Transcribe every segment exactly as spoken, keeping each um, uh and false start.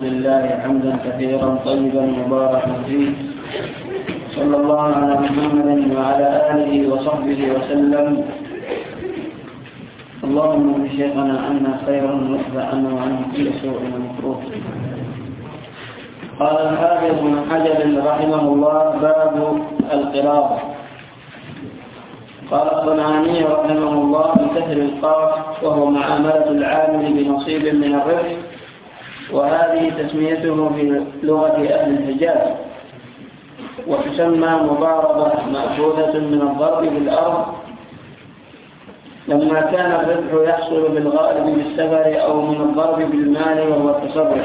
لله حمدا كثيرا طيبا مباركا فيه، صلى الله على محمد وعلى آله وصحبه وسلم. اللهم بشيخنا عنا خيرا واخفى عنا وعنه كل سوء ومكروه. قال الحافظ ابن حجر رحمه الله: باب القراضة. قال الصنعاني رحمه الله: بكسر القاف، وهو معاملة العامل بنصيب من الربح، وهذه تسميته في لغة أهل الحجاز، وتسمى مضاربة مأخوذة من الضرب بالأرض، لما كان الربح يحصل بالغالب بالسفر أو من الضرب بالمال وهو التصرف.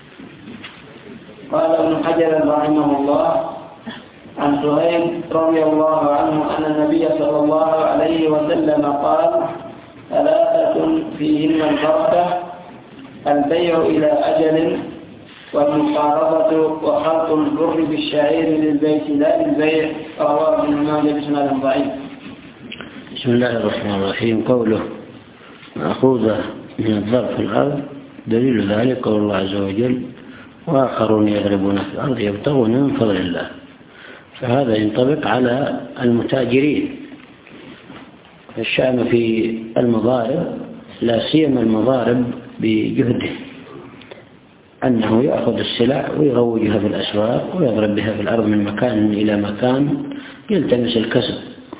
قال ابن حجر رحمه الله عن سهيل رضي الله عنه أن النبي صلى الله عليه وسلم قال: ثلاثة فيهن البركة: البيع إلى أجل، والمقارضة، وخلط البر بالشعير للبيت لا للبيع. رواه ابن ماجه بسند ضعيف. بسم الله الرحمن الرحيم. قوله مأخوذة من الضرب في الأرض، دليل ذلك قول الله عز وجل: وآخرون يضربون في الأرض يبتغون من فضل الله. فهذا ينطبق على المتاجرين. الشأن في المضارب، لا سيما المضارب بجهده، أنه يأخذ السلع ويروجها في الأسواق ويضرب بها في الأرض من مكان إلى مكان يلتمس الكسب.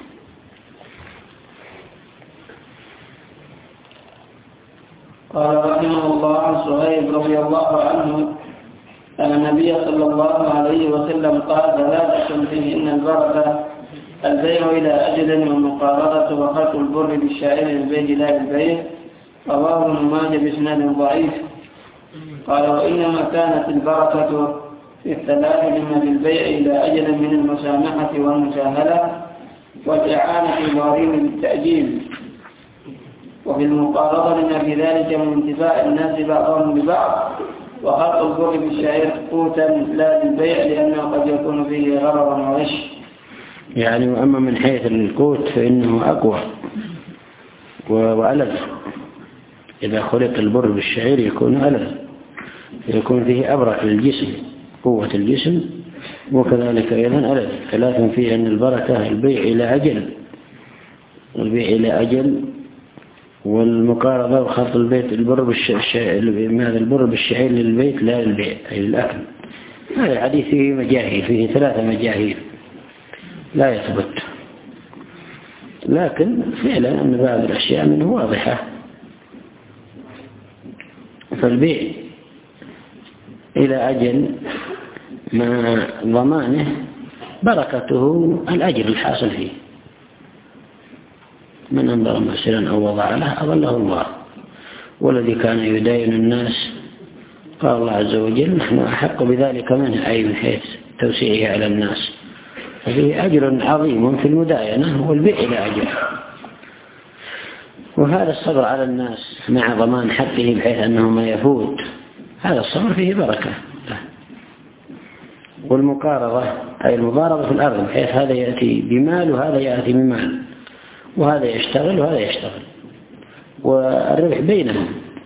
قال رحمه الله عن سهيل رضي الله عنه أن النبي صلى الله عليه وسلم قال: ثلاثة فيهن البركة: البيع إلى أجل، والمقارضة، وخلط البر بالشعير للبيع لا للبيع. رواه ابن ماجه بإسناد ضعيف. قال: وإنما كانت البركة في الثلاث لما في البيع إلى أجل من المسامحة والمساهلة والإعانة ضارين بالتأجيل، وفي المقارضة لما في ذلك من انتفاع الناس بعضهم ببعض، وخلط البر بالشعير قوتا لا للبيع لأنه قد يكون فيه غرر وغش. يعني وأما من حيث القوت فإنه أقوى وألذ. إذا خلط البر بالشعير يكون ألذ، يكون فيه أبرك للجسم، قوة الجسم، وكذلك أيضا ألذ. ثلاث فيه أن البركة: البيع إلى أجل، البيع إلى أجل، والمقارضة، وخلط البيت البر بالشعير، ماذا البر بالشعير للبيت لا للبيع أي للأكل. هذا الحديث فيه مجاهيل، فيه ثلاثة مجاهيل لا يثبت، لكن فعلا أن بعض الأشياء منه واضحة. فالبيع إلى أجل مع ضمانه بركته الأجر الحاصل فيه. من أنظر مسيرا أو وضع له أضله الله. والذي كان يداين الناس قال الله عز وجل: نحن أحق بذلك منه، أي من حيث توسيعه على الناس. ففيه أجر عظيم في المداينة والبيع إلى أجل. وهذا الصبر على الناس مع ضمان حقه بحيث أنه ما يفوت، هذا الصبر فيه بركة. والمقارضة أي المضاربة في الأرض، بحيث هذا يأتي بمال وهذا يأتي بمال، وهذا يشتغل وهذا يشتغل، والربح بينهم،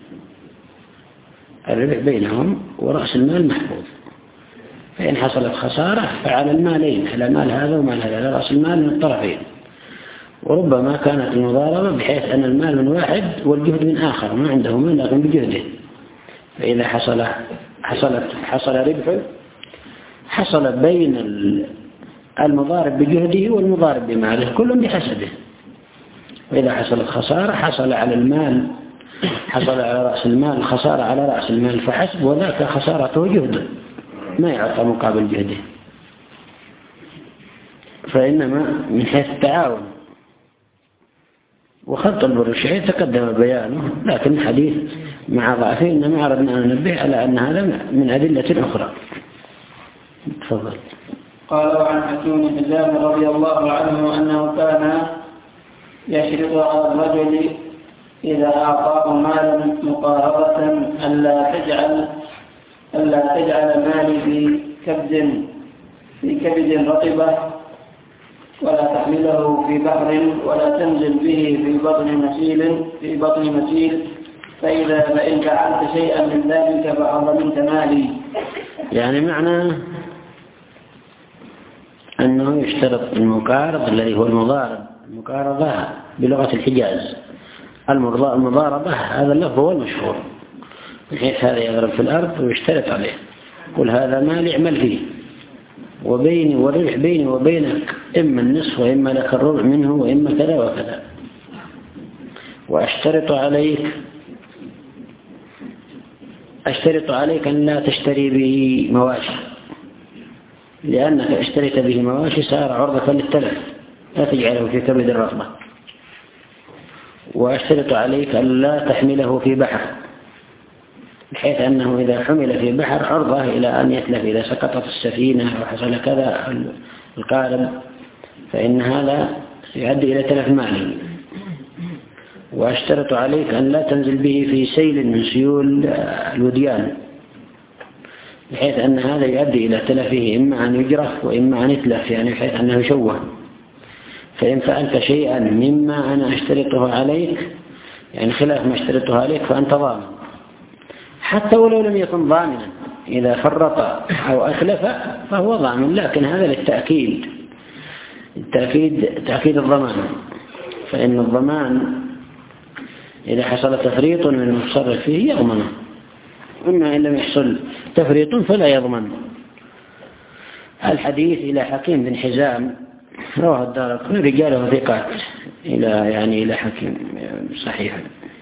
الربح بينهم ورأس المال محفوظ. فإن حصلت خسارة فعلى المالين، على مال هذا ومال هذا، على رأس المال من الطرفين. وربما كانت المضاربة بحيث أن المال من واحد والجهد من آخر، ما عنده مال لكن بجهده. فإذا حصل حصلت حصل ربح حصل بين المضارب بجهده والمضارب بماله، كل بحسبه. وإذا حصلت خسارة حصل على المال، حصل على رأس المال خسارة على رأس المال فحسب، وذاك خسارته جهده، ما يعطى مقابل جهده. فإنما من حيث التعاون. وخلط البر والشعير تقدم بيانه، لكن الحديث مع ضعفه إنما أردنا أن ننبه على أن هذا من أدلة أخرى. تفضل. قال: وعن حكيم بن حزام رضي الله عنه أنه كان يشرط على الرجل إذا أعطاه مالا مقارضة ألا تجعل ألا تجعل مالي في كبد في كبد رطبة، ولا تحمله في بحر، ولا تنزل به في بطن مسيل في بطن مسيل فإذا فإن فعلت شيئا من ذلك فقد ضمنت مالي. يعني معنى أنه يشترط المقارض الذي هو المضارب، المقارضة بلغة الحجاز، المضاربة هذا اللفظ هو المشهور، بحيث هذا يضرب في الأرض ويشترط عليه، قل هذا مال اعمل فيه، وبيني والربح بيني وبينك إما النصف وإما لك الربع منه وإما كذا وكذا، وأشترط عليك أشترط عليك أن لا تشتري به مواشي، لأنك اشتريت به مواشي صار عرضة للتلف، لا تجعله في كبد الرغبة. وأشترط عليك أن لا تحمله في بحر، بحيث أنه إذا حمل في بحر عرضة إلى أن يتلف، إذا سقطت السفينة وحصل كذا القارب فإن هذا يؤدي إلى تلف مالي. وأشترط عليك أن لا تنزل به في سيل من سيول الوديان، بحيث أن هذا يؤدي إلى تلفه إما أن يجرف وإما أن يتلف، يعني بحيث أنه يشوه. فإن فعلت شيئا مما أنا أشترطه عليك، يعني خلاف ما اشترطه عليك، فأنت ضامن، حتى ولو لم يكن ضامنا، إذا فرط أو أتلف فهو ضامن، لكن هذا للتأكيد، التأكيد تأكيد الضمان. فإن الضمان إذا حصل تفريط من المتصرف فيه يضمنه، أما إن لم يحصل تفريط فلا يضمن. الحديث إلى حكيم بن حزام رواه الدارقطني رجاله ثقات، إلى يعني إلى حكيم صحيح.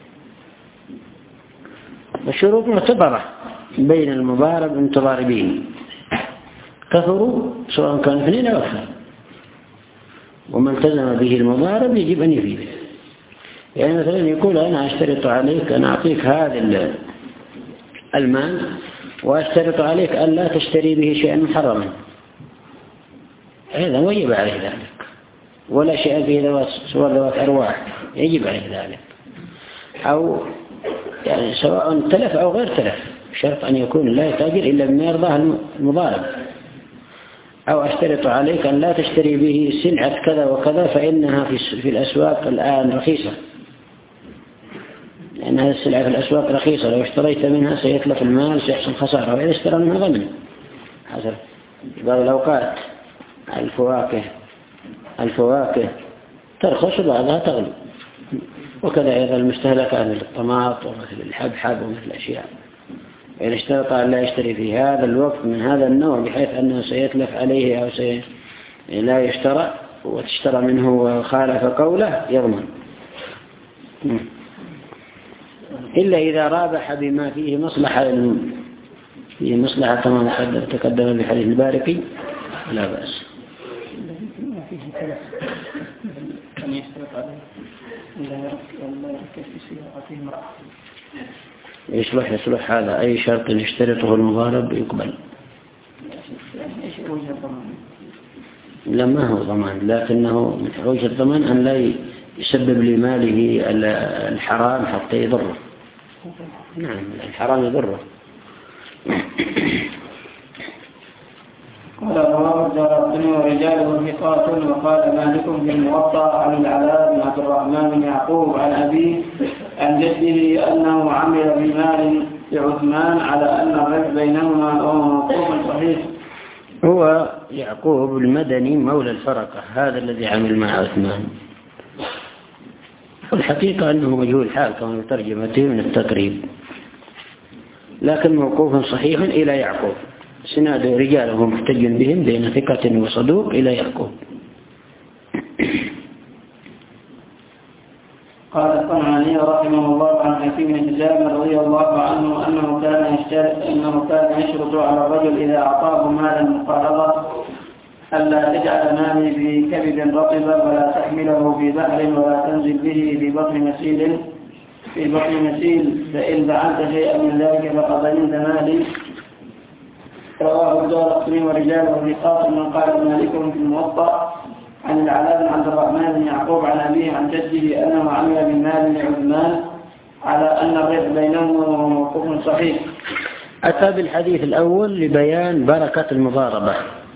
والشروط معتبرة بين المضارب والمتضاربين، كثروا سواء كان اثنين أو أكثر، ومن التزم به المضارب يجب أن يفيده. يعني مثلا يقول أنا أشترط عليك أن أعطيك هذا المال، وأشترط عليك أن لا تشتري به شيئا محرما، هذا وجب عليه ذلك، ولا شيء فيه ذوات سوى ذوات أرواح يجب عليه ذلك، أو يعني سواء تلف أو غير تلف، شرط أن يكون لا يتاجر إلا بما يرضاه المضارب. أو أشترط عليك أن لا تشتري به سلعة كذا وكذا فإنها في الأسواق الآن رخيصة، لأن هذه السلعة في الأسواق رخيصة، لو اشتريت منها سيتلف المال، سيحصل خسارة، وإذا اشترى منها غنم. حسب بعض الأوقات الفواكه الفواكه ترخص وبعضها تغلو، وكذا أيضا المستهلكات مثل الطماط ومثل الحبحب ومثل الأشياء، إذا اشترط أن لا يشتري في هذا الوقت من هذا النوع بحيث أنه سيتلف عليه أو سي... لا يشترى وتشترى منه وخالف قوله يضمن، إلا إذا رابح بما فيه مصلحة فيه مصلحة كما تقدم بحديث البارقي لا بأس. يصلح يصلح هذا أي شرط يشترطه المضارب يقبل. لا ما هو ضمان، لكنه من وجه الضمان أن لا يسبب لماله الحرام حتى يضره. نعم الحرام يضره. قال رواه الدارقطني ورجاله ثقات. وقال مالك في الموطأ عن العلاء بن عبد الرحمن بن يعقوب عن أبيه عن جده أنه عمل بمال لعثمان على أن الربح بينهما هو موقوف صحيح. هو يعقوب المدني مولى الفرقة، هذا الذي عمل مع عثمان، والحقيقة أنه مجهول حال كما ترجمته من التقريب، لكن موقوف صحيح إلى يعقوب، سناد رجاله محتج بهم بين ثقة وصدوق إلى يعقوب. قال الصنعاني رحمه الله عن حكيم بن حزام رضي الله عنه أنه كان يشترط أنه كان يشرط على الرجل إذا أعطاه مالا مقارضة ألا تجعل مالي في كبد رطبة ولا تحمله في بحر ولا تنزل به في بطن مسيل في بطن مسيل فإن فعلت شيئا من ذلك فقد ضمنت مالي. رواه الدارقطني ورجاله ثقات. من قال مالك في الموطأ عن العلاء بن عبد الرحمن بن يعقوب عن أبيه عن جده أنه عمل بمال لعثمان على أن الربح بينهما موقوف صحيح. أتى بالحديث الأول لبيان بركة المضاربة،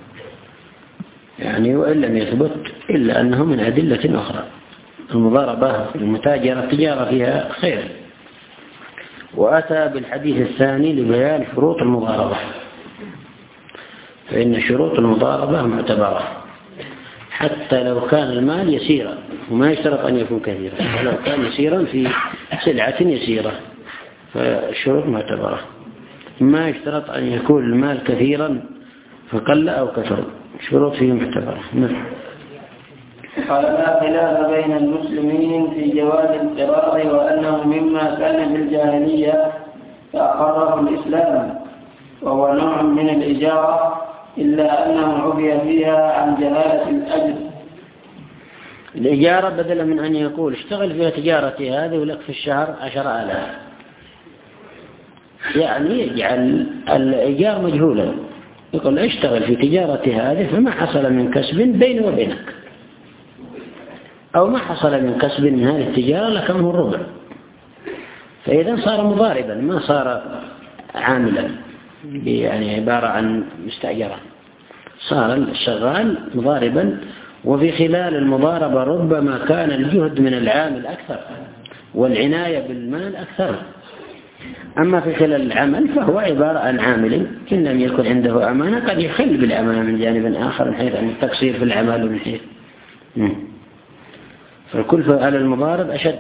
يعني وإن لم يثبت إلا أنه من أدلة أخرى. المضاربة المتاجرة التجارة فيها خير، وأتى بالحديث الثاني لبيان شروط المضاربة، فإن شروط المضاربة معتبرة حتى لو كان المال يسيرا، وما يشترط أن يكون كثيرا، ولو كان يسيرا في سلعة يسيرة فالشروط معتبرة. ما يشترط أن يكون المال كثيرا فقل أو كثر، شروط فيه معتبرة. نعم. قال لا خلاف بين المسلمين في جواز القراض، وأنه مما كان في الجاهلية فأقره الإسلام، وهو نوع من الإجارة، إلا أنه عفي فيها عن جهالة الأجر. الإجارة بدلا من أن يقول اشتغل في تجارتي هذه ولك في الشهر عشر آلاف، يعني يجعل الإيجار مجهولا، يقول اشتغل في تجارتي هذه فما حصل من كسب بيني وبينك، أو ما حصل من كسب من هذه التجارة لكنه الربع، فإذا صار مضاربا ما صار عاملا، يعني عبارة عن مستأجرا، صار الشغال مضاربا. وفي خلال المضاربة ربما كان الجهد من العامل أكثر والعناية بالمال أكثر، أما في خلال العمل فهو عبارة عن عامل إن لم يكن عنده أمانة قد يخل بالأمانة من جانب آخر، من حيث أن التقصير في العمل ومن حيث فالكلفة على المضارب أشد.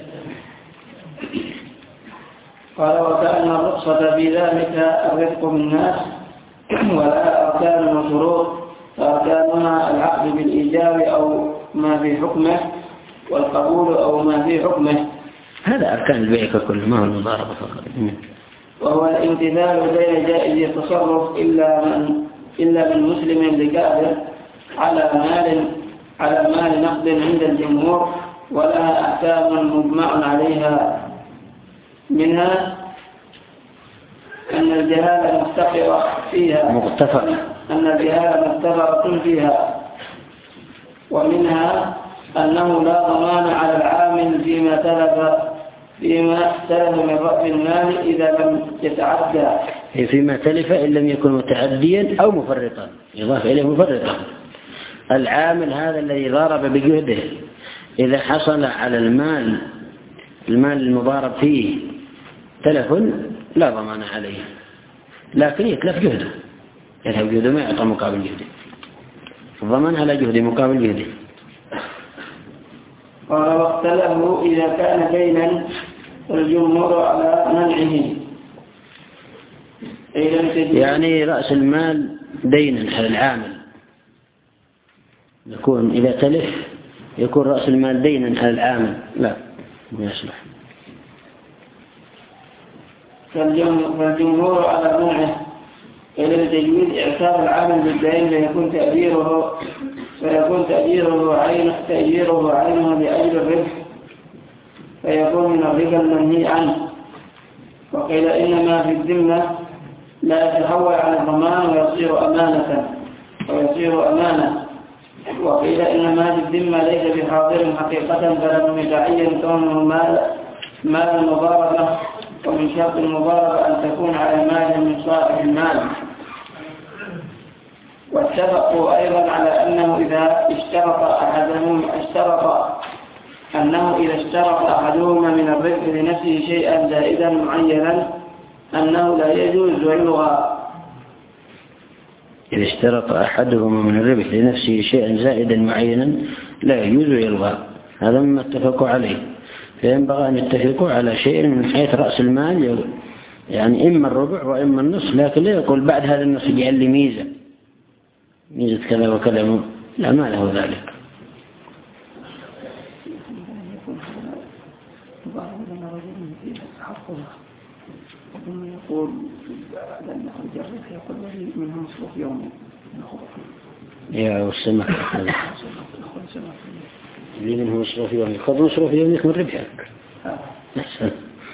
قال وكأن الرخصة في ذلك الرفق بالناس، ولا أركان وشروط، فأركانها العقد بالإيجاب أو ما في حكمه، والقبول أو ما في حكمه. هذا أركان البيع ككل، ما هو المضاربة فقط. وهو الامتثال غير جائز التصرف إلا من إلا من مسلم لكافر على مال على مال نقد عند الجمهور، ولها أحكام مجمع عليها، منها أن الجهالة مفتقرة فيها مغتفر أن الجهالة مفتقرة فيها ومنها أنه لا ضمان على العامل فيما تلف فيما تلف من رأس المال إذا لم يتعدى، فيما تلف إن لم يكن متعديا أو مفرطا، يضاف إليه مفرطا. العامل هذا الذي ضارب بجهده إذا حصل على المال المال المضارب فيه تلف لا ضمان عليه، لكن يتلف جهده، يتلف جهده ما يعطى مقابل جهده، الضمان على جهده مقابل جهده. قال واختلفوا إذا كان دينا الجمهور على منعه، يعني رأس المال دينا على العامل يكون إذا تلف يكون رأس المال دينا على العامل، لا ما يصلح. فالجمهور على منعه إلى تجويز إعتار العامل بالدين، فيكون تأجيره فيكون تأجيره عين تأجيره عينه لأجل الربح، فيكون من الربا المنهي عنه. وقيل إنما في الذمة لا يتحول عن الضمان ويصير أمانة ويصير أمانة وقيل إنما في الذمة ليس بحاضر حقيقة فلم يتعين كونه مال مال المضاربة، ومن شرط المضاربة أن تكون على مال من صاحب المال. واتفقوا أيضا على أنه إذا اشترط أحدهم اشترط أنه إذا اشترط أحدهما من الربح لنفسه شيئا زائدا معينا أنه لا يجوز ويلغى. إذا اشترط أحدهما من الربح لنفسه شيئا زائدا معينا لا يجوز ويلغى، هذا مما اتفقوا عليه. فينبغى أن يتفقوا على شيء من حيث رأس المال، يعني إما الربع وإما النصف، لكن لا يقول بعد هذا النصف يجعل لي ميزة ميزة كذا وكذا، لا ما له ذلك. ثم يقول بعد أن يخرج الربح يقول لي منها مصروف يومي يا والسماء اللي منه مصروف يومي خذ مصروف يومك من ربحك، أحسن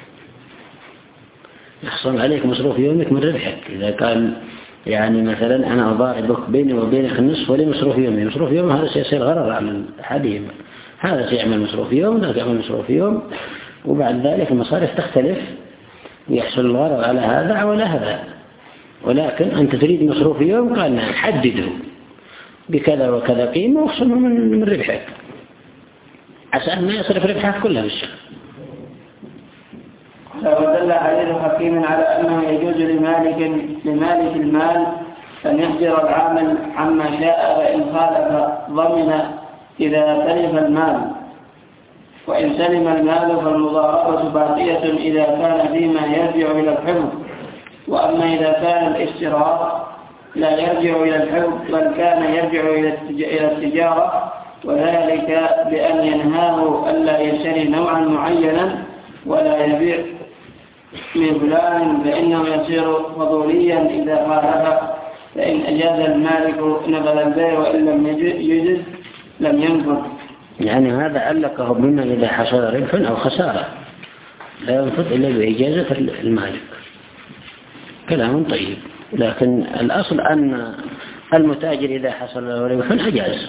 يحصل عليك مصروف يومك من ربحك. إذا كان يعني مثلا أنا أضاربك بيني وبينك النصف ولي مصروف يومي، مصروف يوم هذا سيصير غرر على أحدهما، هذا سيعمل مصروف يوم وهذا سيعمل مصروف يوم، وبعد ذلك المصاريف تختلف ويحصل الغرر على هذا ولا هذا. ولكن أنت تريد مصروف يوم قال نعم حدده بكذا وكذا قيمة واخصمه من من ربحك عشان ما يصرف ربحك كلها بالشهر. ودل حديث حكيم على أنه يجوز لمالك لمالك المال أن يحجر العامل عما شاء، وإن خالف ضمن إذا تلف المال، وإن سلم المال فالمضاربة باقية إذا كان فيما يرجع إلى الحفظ. وأما إذا كان الاشتراط لا يرجع إلى الحفظ بل كان يرجع إلى التجارة، وذلك بأن ينهاه ألا يشتري نوعا معينا ولا يبيع من فلان فإنه يصير فضوليا إذا خالف، فإن أجاز المالك نقل البيع وإن لم يجز لم ينفذ. يعني هذا علقه بما إذا حصل ربح أو خسارة لا ينفذ إلا بإجازة المالك. كلام طيب، لكن الأصل أن المتاجر إذا حصل له ربح أجاز.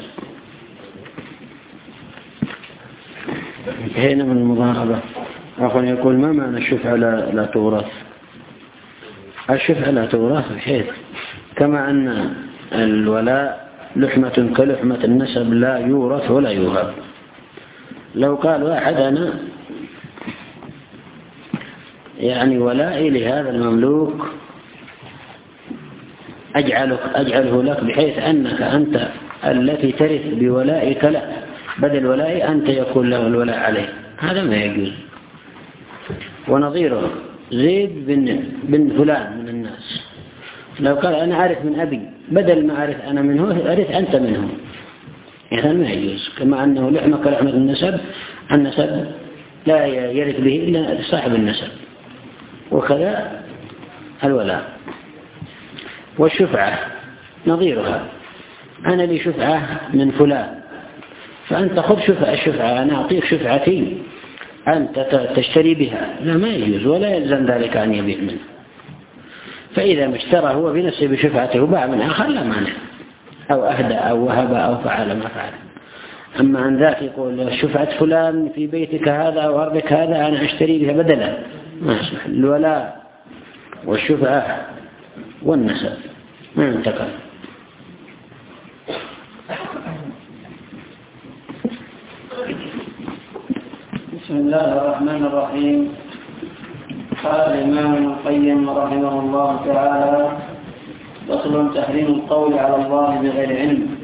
انتهينا من المضاربة. أخوان يقول ما معنى الشفعة لا, لا تورث؟ الشفعة لا تورث بحيث كما أن الولاء لحمة كلحمة النسب لا يورث ولا يوهب. لو قال واحد أنا يعني ولائي لهذا المملوك أجعلك أجعله لك بحيث أنك أنت التي ترث بولائك له، بدل ولائي أنت يكون له الولاء عليه، هذا ما يجوز. ونظيره زيد بن, بن فلان من الناس لو قال أنا أعرف من أبي بدل ما أعرف أنا منه أعرف أنت منه، هذا ما يجوز. كما أنه لحمة كلحمة النسب، النسب لا يرث به إلا صاحب النسب، وكذا الولاء. والشفعة نظيرها أنا لي شفعة من فلان فأنت خذ شفعة الشفعة أنا أعطيك شفعتي أنت تشتري بها، لا ما يجوز ولا يلزم ذلك أن يبيع منه. فإذا ما اشترى هو بنفسه بشفعته وباع من آخر لا مانع، أو أهدى أو وهب أو فعل ما فعل. أما عن ذاك يقول شفعة فلان في بيتك هذا أو أرضك هذا أنا أشتري بها بدلا، ما يصلح. الولاء والشفعة والنسب ما ينتقل. بسم الله الرحمن الرحيم. قال الإمام ابن القيم رحمه الله تعالى: فصل تحريم القول على الله بغير علم.